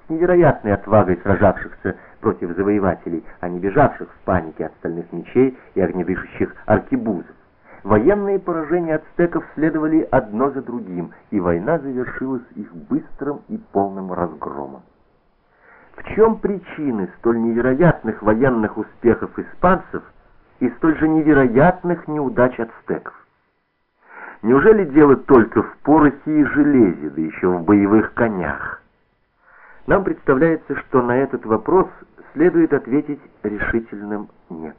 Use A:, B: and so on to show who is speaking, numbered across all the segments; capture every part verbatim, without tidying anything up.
A: с невероятной отвагой сражавшихся против завоевателей, а не бежавших в панике от стальных мечей и огнедышащих аркебузов. Военные поражения ацтеков следовали одно за другим, и война завершилась их быстрым и полным разгромом. В чем причины столь невероятных военных успехов испанцев и столь же невероятных неудач ацтеков? Неужели дело только в порохе и железе, да еще в боевых конях? Нам представляется, что на этот вопрос следует ответить решительным «нет».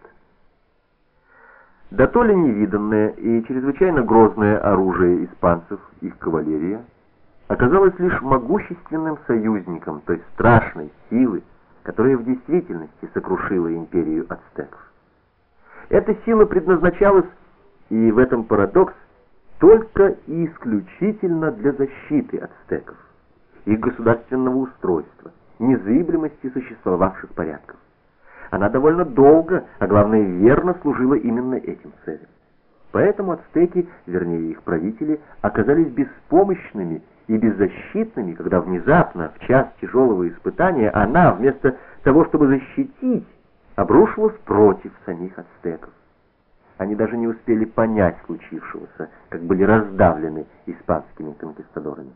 A: Да то ли невиданное и чрезвычайно грозное оружие испанцев, их кавалерия, оказалось лишь могущественным союзником той страшной силы, которая в действительности сокрушила империю ацтеков. Эта сила предназначалась, и в этом парадокс, только и исключительно для защиты ацтеков, их государственного устройства, незыблемости существовавших порядков. Она довольно долго, а главное верно, служила именно этим целям. Поэтому ацтеки, вернее их правители, оказались беспомощными и беззащитными, когда внезапно, в час тяжелого испытания, она, вместо того, чтобы защитить, обрушилась против самих ацтеков. Они даже не успели понять случившегося, как были раздавлены испанскими конкистадорами.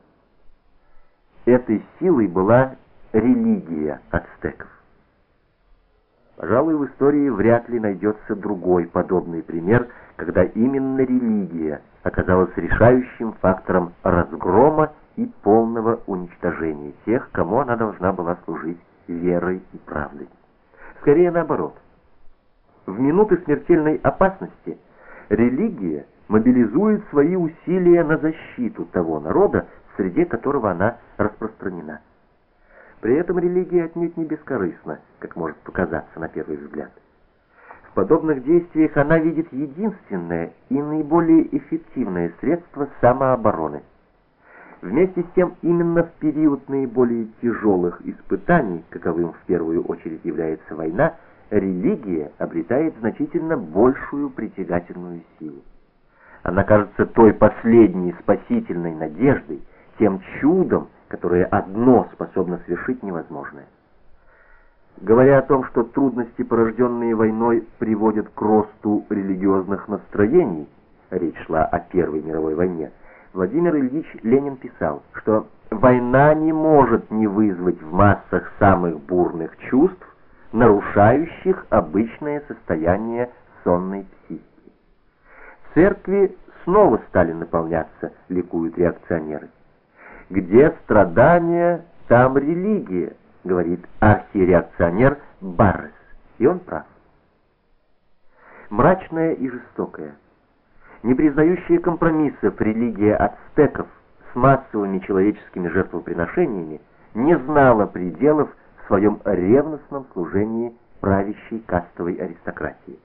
A: Этой силой была религия ацтеков. Пожалуй, в истории вряд ли найдется другой подобный пример, когда именно религия оказалась решающим фактором разгрома и полного уничтожения тех, кому она должна была служить верой и правдой. Скорее наоборот. В минуты смертельной опасности религия мобилизует свои усилия на защиту того народа, в среде которого она распространена. При этом религия отнюдь не бескорыстна, как может показаться на первый взгляд. В подобных действиях она видит единственное и наиболее эффективное средство самообороны. Вместе с тем, именно в период наиболее тяжелых испытаний, каковым в первую очередь является война, религия обретает значительно большую притягательную силу. Она кажется той последней спасительной надеждой, тем чудом, которое одно способно совершить невозможное. Говоря о том, что трудности, порожденные войной, приводят к росту религиозных настроений, речь шла о Первой мировой войне, Владимир Ильич Ленин писал, что война не может не вызвать в массах самых бурных чувств, нарушающих обычное состояние сонной психики. Церкви снова стали наполняться, ликуют реакционеры. «Где страдания, там религия», говорит архиреакционер Баррес, и он прав. Мрачная и жестокая, не признающая компромиссов религия ацтеков с массовыми человеческими жертвоприношениями не знала пределов в своем ревностном служении правящей кастовой аристократии.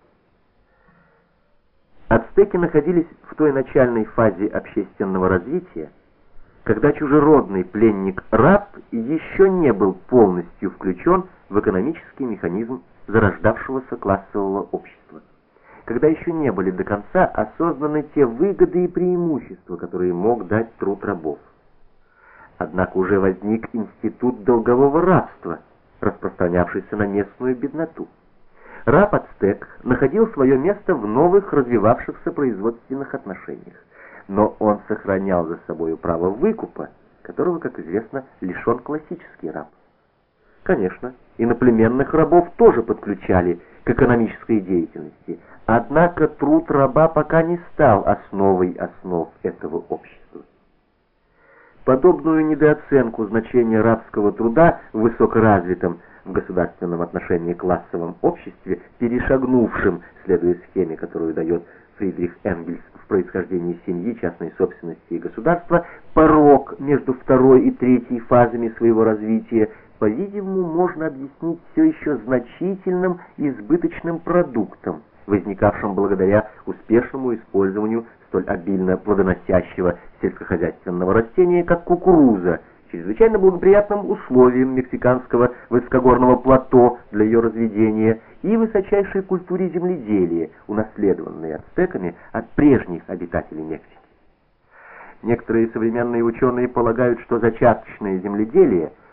A: Ацтеки находились в той начальной фазе общественного развития, когда чужеродный пленник-раб еще не был полностью включен в экономический механизм зарождавшегося классового общества, когда еще не были до конца осознаны те выгоды и преимущества, которые мог дать труд рабов. Однако уже возник институт долгового рабства, распространявшийся на местную бедноту. Раб-ацтек находил свое место в новых развивавшихся производственных отношениях, но он сохранял за собой право выкупа, которого, как известно, лишен классический раб. Конечно, иноплеменных рабов тоже подключали к экономической деятельности, однако труд раба пока не стал основой основ этого общества. Подобную недооценку значения рабского труда в высокоразвитом в государственном отношении классовом обществе, перешагнувшем, следуя схеме, которую дает Фридрих Энгельс в происхождении семьи, частной собственности и государства, порог между второй и третьей фазами своего развития, по-видимому, можно объяснить все еще значительным избыточным продуктом, возникавшим благодаря успешному использованию столь обильно плодоносящего сельскохозяйственного растения, как кукуруза, чрезвычайно благоприятным условиям мексиканского высокогорного плато для ее разведения и высочайшей культуре земледелия, унаследованной ацтеками от прежних обитателей Мексики. Некоторые современные ученые полагают, что зачаточное земледелие –